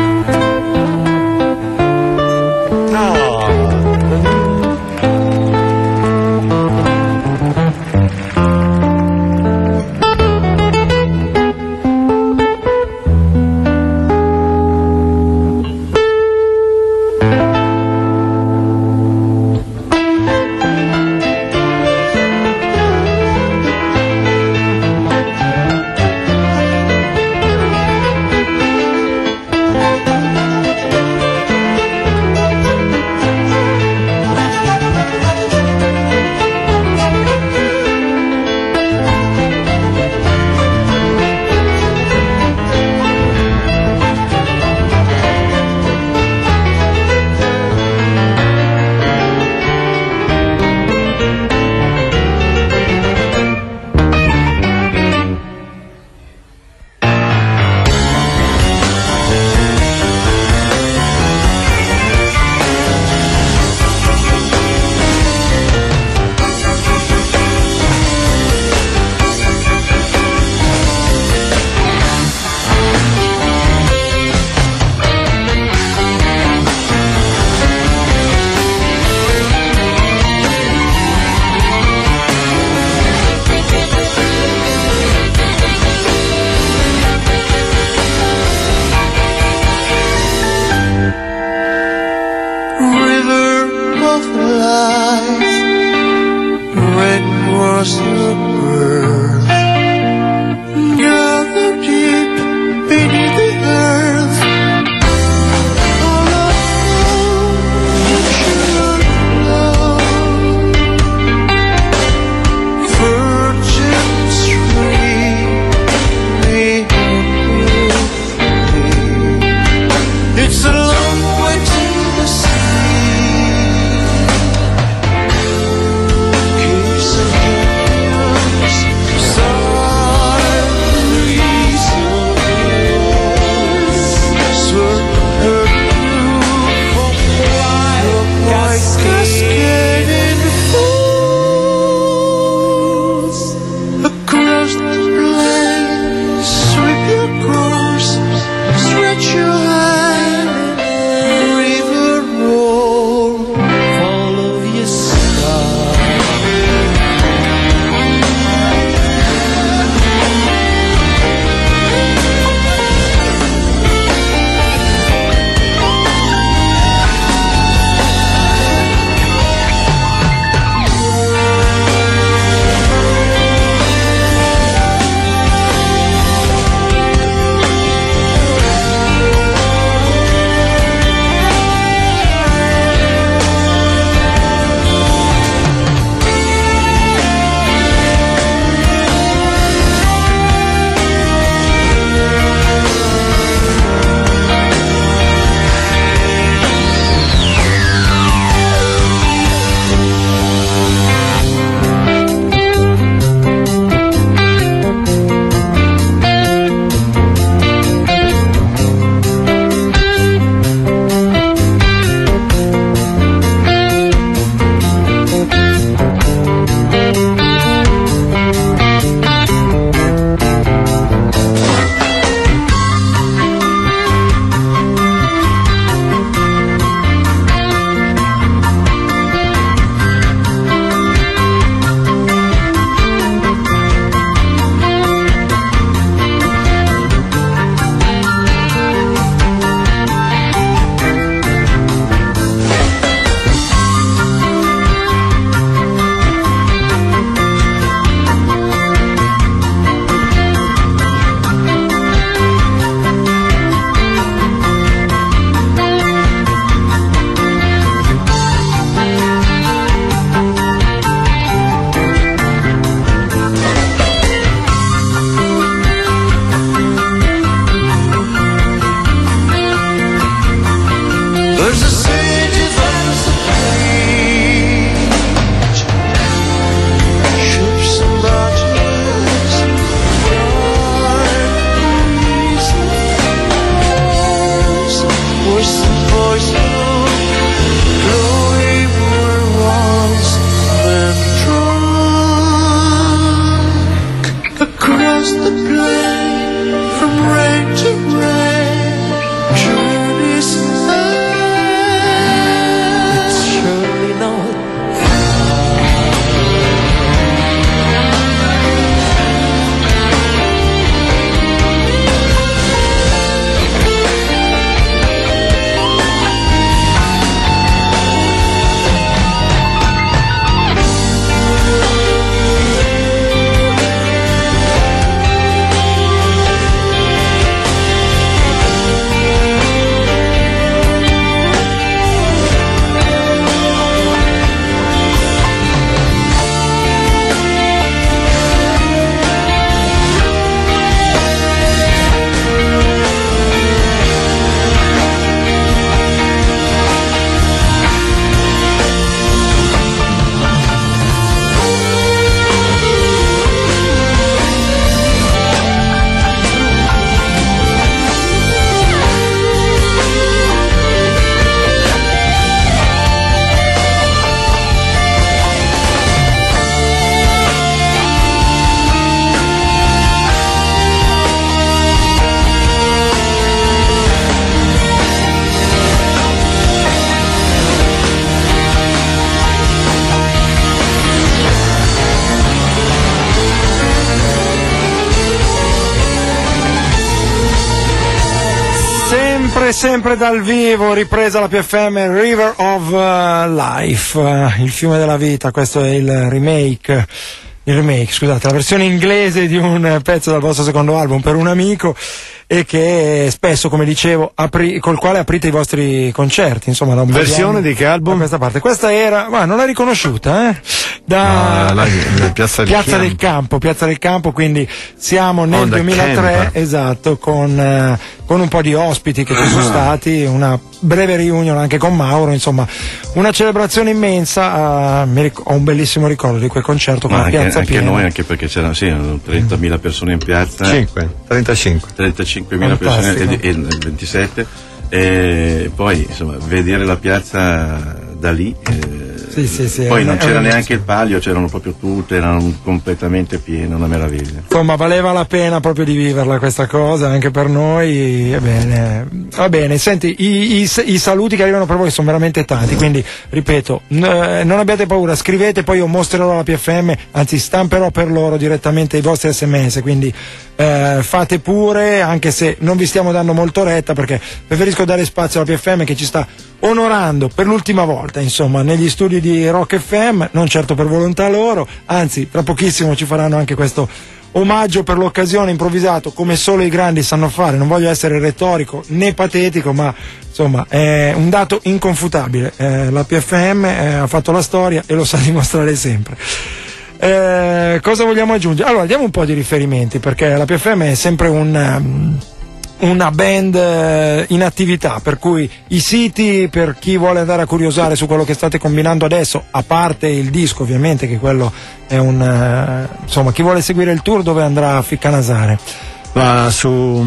Sempre dal vivo, ripresa la PFM, River of Life, il fiume della vita. Questo è il remake, scusate, la versione inglese di un pezzo dal vostro secondo album, Per un amico, e che spesso, come dicevo, col quale aprite i vostri concerti, insomma, da un versione di che album? Da questa parte. Questa era, ma non l'hai riconosciuta, da Piazza del Campo, quindi siamo nel 2003, camper. Esatto, con un po' di ospiti che ci sono stati, una breve reunion anche con Mauro, insomma, una celebrazione immensa. Ho un bellissimo ricordo di quel concerto con la piazza anche piena. Noi, anche perché c'erano 30.000 persone in piazza, 35.000 persone e 27, e poi insomma vedere la piazza da lì, sì, poi non c'era neanche il palio, c'erano proprio tutte, erano completamente piene, una meraviglia. Insomma, valeva la pena proprio di viverla questa cosa anche per noi. Va bene, senti, i saluti che arrivano per voi sono veramente tanti, quindi ripeto, non abbiate paura, scrivete, poi io mostrerò alla PFM, anzi stamperò per loro direttamente i vostri SMS, quindi fate pure, anche se non vi stiamo dando molto retta, perché preferisco dare spazio alla PFM che ci sta onorando per l'ultima volta, insomma, negli studi di Rock FM, non certo per volontà loro, anzi tra pochissimo ci faranno anche questo omaggio per l'occasione, improvvisato, come solo i grandi sanno fare. Non voglio essere retorico né patetico, ma insomma è un dato inconfutabile. La PFM ha fatto la storia e lo sa dimostrare sempre. Cosa vogliamo aggiungere? Allora, diamo un po' di riferimenti, perché la PFM è sempre una band in attività, per cui i siti, per chi vuole andare a curiosare su quello che state combinando adesso, a parte il disco ovviamente, che quello è insomma, chi vuole seguire il tour dove andrà a ficcanasare? Va su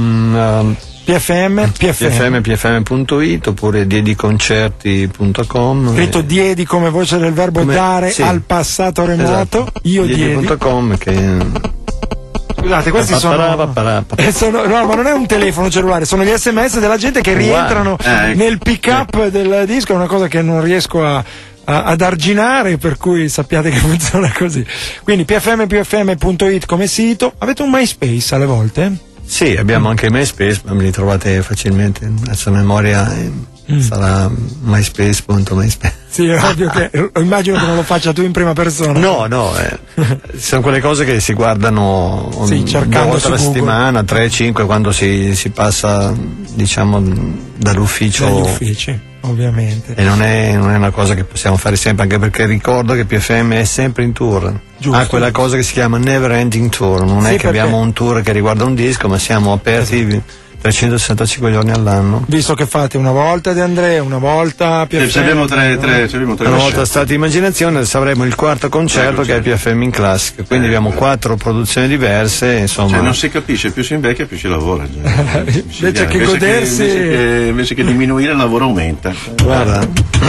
pfm.it oppure diediconcerti.com, scritto Diedi come voce del verbo dare, sì, al passato remoto, esatto. Io Diedi.com, che scusate, questi sono no, ma non è un telefono cellulare, sono gli SMS della gente che rientrano nel pick up del disco. È una cosa che non riesco ad arginare, per cui sappiate che funziona così. Quindi pfm.it come sito. Avete un MySpace alle volte? Sì, abbiamo anche MySpace, ma me li trovate facilmente, adesso a memoria sarà MySpace.myspace. Sì, è ovvio che immagino che non lo faccia tu in prima persona. No, sono quelle cose che si guardano cercando 2 volte alla settimana, 3-5, quando si passa, diciamo, dall'ufficio. Dagli uffici, ovviamente. E non è una cosa che possiamo fare sempre, anche perché ricordo che PFM è sempre in tour. Giusto. Ha quella cosa che si chiama Never Ending Tour, non è che abbiamo un tour che riguarda un disco, ma siamo aperti. Esatto. 365 giorni all'anno. Visto che fate una volta di Andrea, una volta PFM, abbiamo tre una volta Stati Immaginazione, adesso avremo il quarto concerto che è PFM in Classic, quindi abbiamo 4 produzioni diverse, insomma. Non si capisce, più si invecchia più si lavora. Invece che godersi, invece che diminuire il lavoro aumenta. Guarda.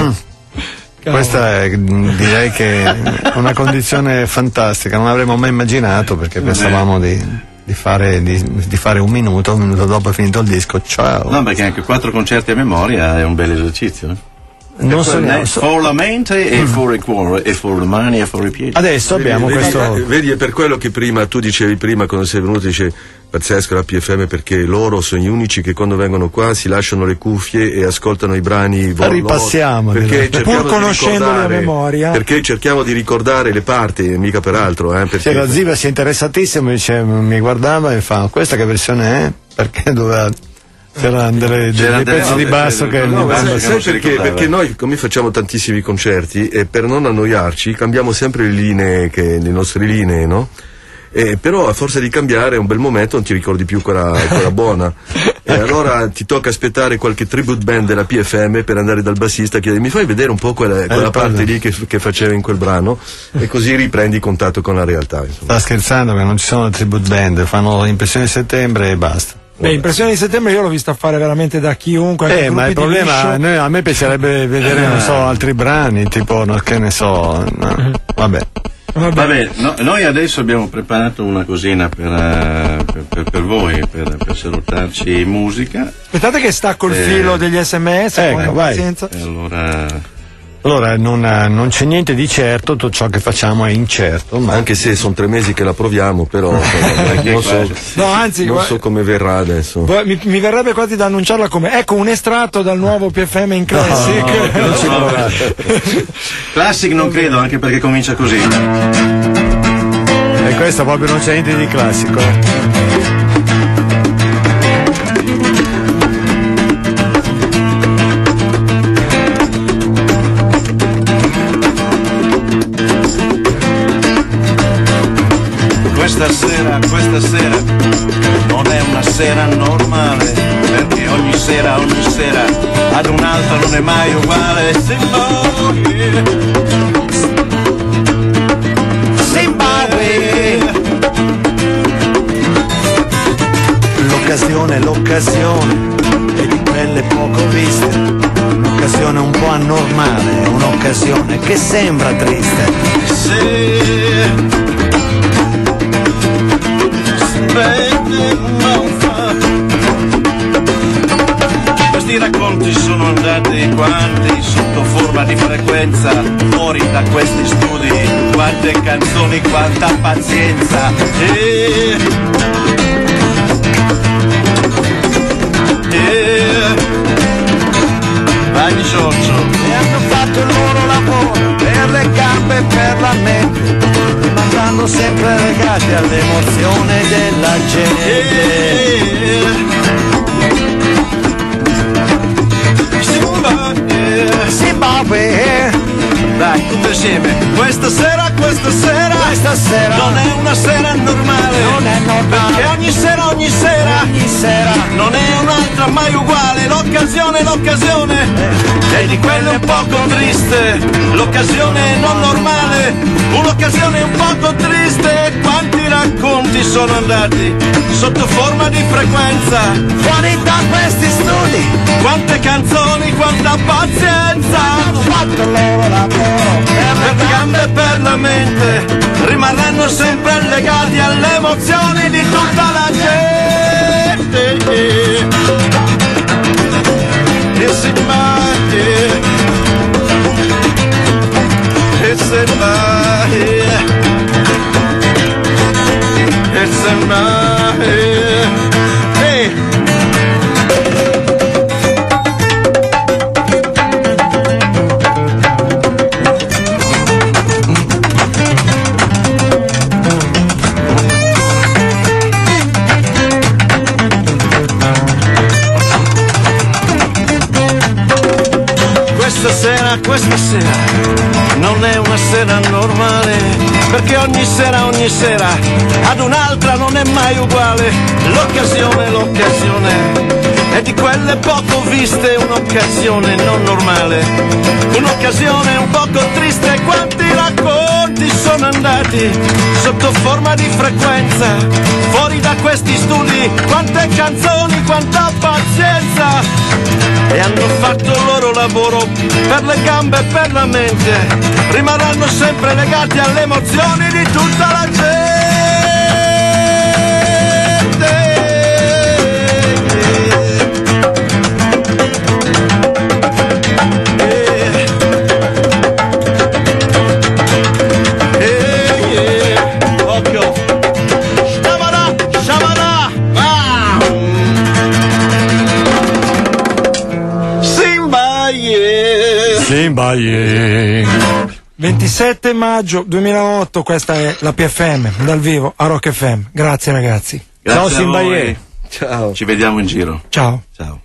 Questa direi che è una condizione fantastica, non avremmo mai immaginato, perché pensavamo di fare un minuto dopo è finito il disco, ciao. No, perché anche 4 concerti a memoria è un bel esercizio. Non for la mente e for il cuore e for le mani e for i piedi. Adesso abbiamo questo. Vedi, è per quello che tu dicevi prima, quando sei venuto, dice pazzesco la PFM, perché loro sono gli unici che quando vengono qua si lasciano le cuffie e ascoltano i brani. Ripassiamo, perché pur conoscendoli a memoria, perché cerchiamo di ricordare le parti, mica per altro. Perché la Ziva si è interessatissimo, mi guardava e fa: questa che versione è? Perché doveva. C'erano dei pezzi di basso che perché noi, come facciamo tantissimi concerti, e per non annoiarci cambiamo sempre le nostre linee, no? Però a forza di cambiare un bel momento non ti ricordi più quella buona, e allora ti tocca aspettare qualche tribute band della PFM per andare dal bassista e chiedere: mi fai vedere un po' quella parte lì che faceva in quel brano, e così riprendi contatto con la realtà, insomma. Sta scherzando che non ci sono tribute band, fanno Impressione di Settembre e basta. Impressione di Settembre io l'ho vista fare veramente da chiunque. Ma il problema, a me piacerebbe vedere, non so, altri brani, tipo, che ne so, vabbè. Vabbè, noi adesso abbiamo preparato una cosina per voi, per salutarci musica. Aspettate che stacco il filo degli SMS. Ecco, vai. Allora. Allora non c'è niente di certo, tutto ciò che facciamo è incerto, ma anche se sono 3 mesi che la proviamo, però non so come verrà adesso. Mi verrebbe quasi da annunciarla come ecco un estratto dal nuovo PFM in Classic. No, non ci provate. Classic non credo, anche perché comincia così. E questo proprio non c'è niente di classico. Questa sera non è una sera normale, perché ogni sera ad un'altra non è mai uguale. Zimbabwe. L'occasione è di quelle poco viste, un'occasione un po' anormale, un'occasione che sembra triste. Questi racconti sono andati quanti sotto forma di frequenza, fuori da questi studi, quante canzoni, quanta pazienza. Vai Giorgio. E hanno fatto il loro lavoro per le gambe e per la mente, rimandando sempre legati all'emozione della gente. Zimbabwe. Dai, tutti insieme. Questa sera non è una sera normale, non è normale, perché ogni sera non è un'altra mai uguale. L'occasione è di quelle un poco triste, l'occasione non normale, un'occasione un poco triste. Quanti racconti sono andati sotto forma di frequenza, fuori da questi studi, quante canzoni, quanta pazienza. hanno fatto il loro lavoro Per le gambe e per la mente, rimarranno sempre legati alle emozioni di tutta la gente. It's in my head. It's in my head. It's in my head. Hey. Questa sera non è una sera normale, perché ogni sera ad un'altra non è mai uguale. L'occasione è di quelle poco viste, un'occasione non normale, un'occasione un poco triste. Quanti racconti sono andati sotto forma di frequenza, fuori da questi studi, quante canzoni, quanta pazienza. E hanno fatto il loro lavoro per le gambe e per la mente, rimarranno sempre legati alle emozioni di tutta la gente. Occhio. Shabada. Simbaye. 27 maggio 2008, questa è la PFM dal vivo a Rock FM. Grazie ragazzi. Grazie. Ciao Simbaye. Ciao. Ci vediamo in giro. Ciao. Ciao.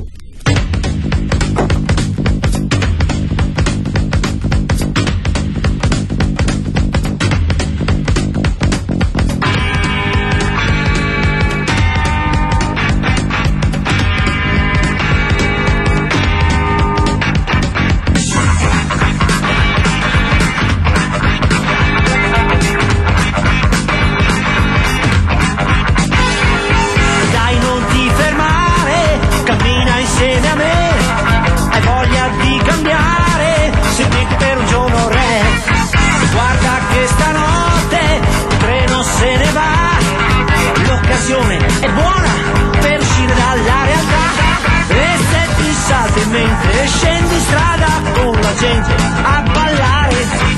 Dai, non ti fermare, cammina insieme a me. Hai voglia di cambiare, sentiti per un giorno re. Guarda che stanotte il treno se ne va. L'occasione è buona per uscire dalla realtà. E se ti salti in mente scendi in strada con la gente a ballare,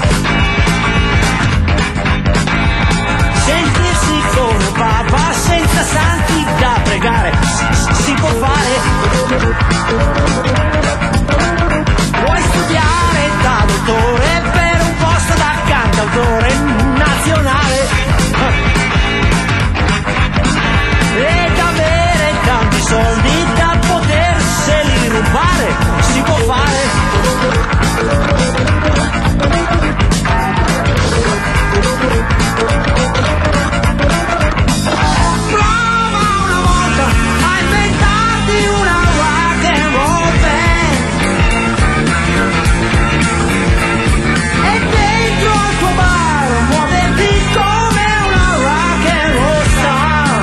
sentirsi come Papa senza santi da pregare, si può fare. Vuoi studiare da dottore per un posto da cantautore nazionale ed avere tanti soldi da poterseli rubare, si può fare. Prova una volta a inventarti una rock and roll band e dentro al tuo bar muoverti come una rock and roll star.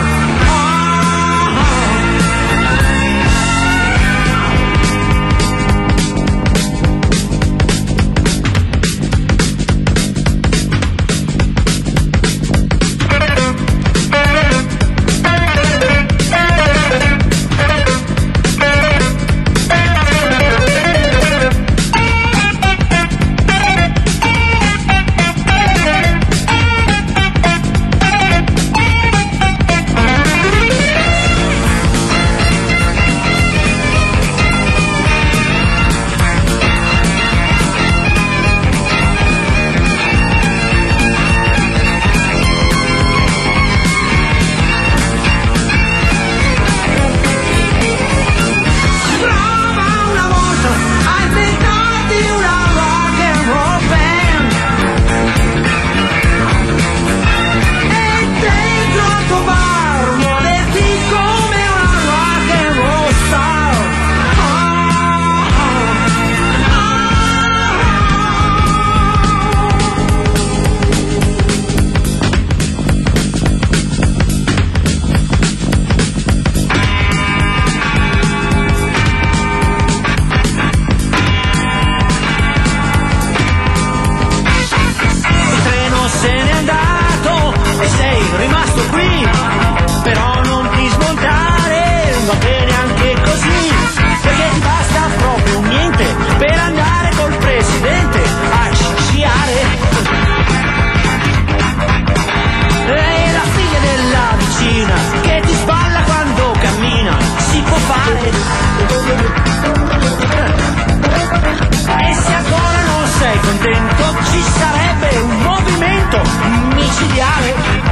E se ancora non sei contento ci sarebbe un movimento micidiale.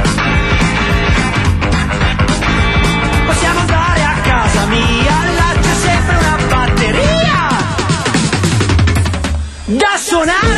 Possiamo andare a casa mia, là c'è sempre una batteria da suonare.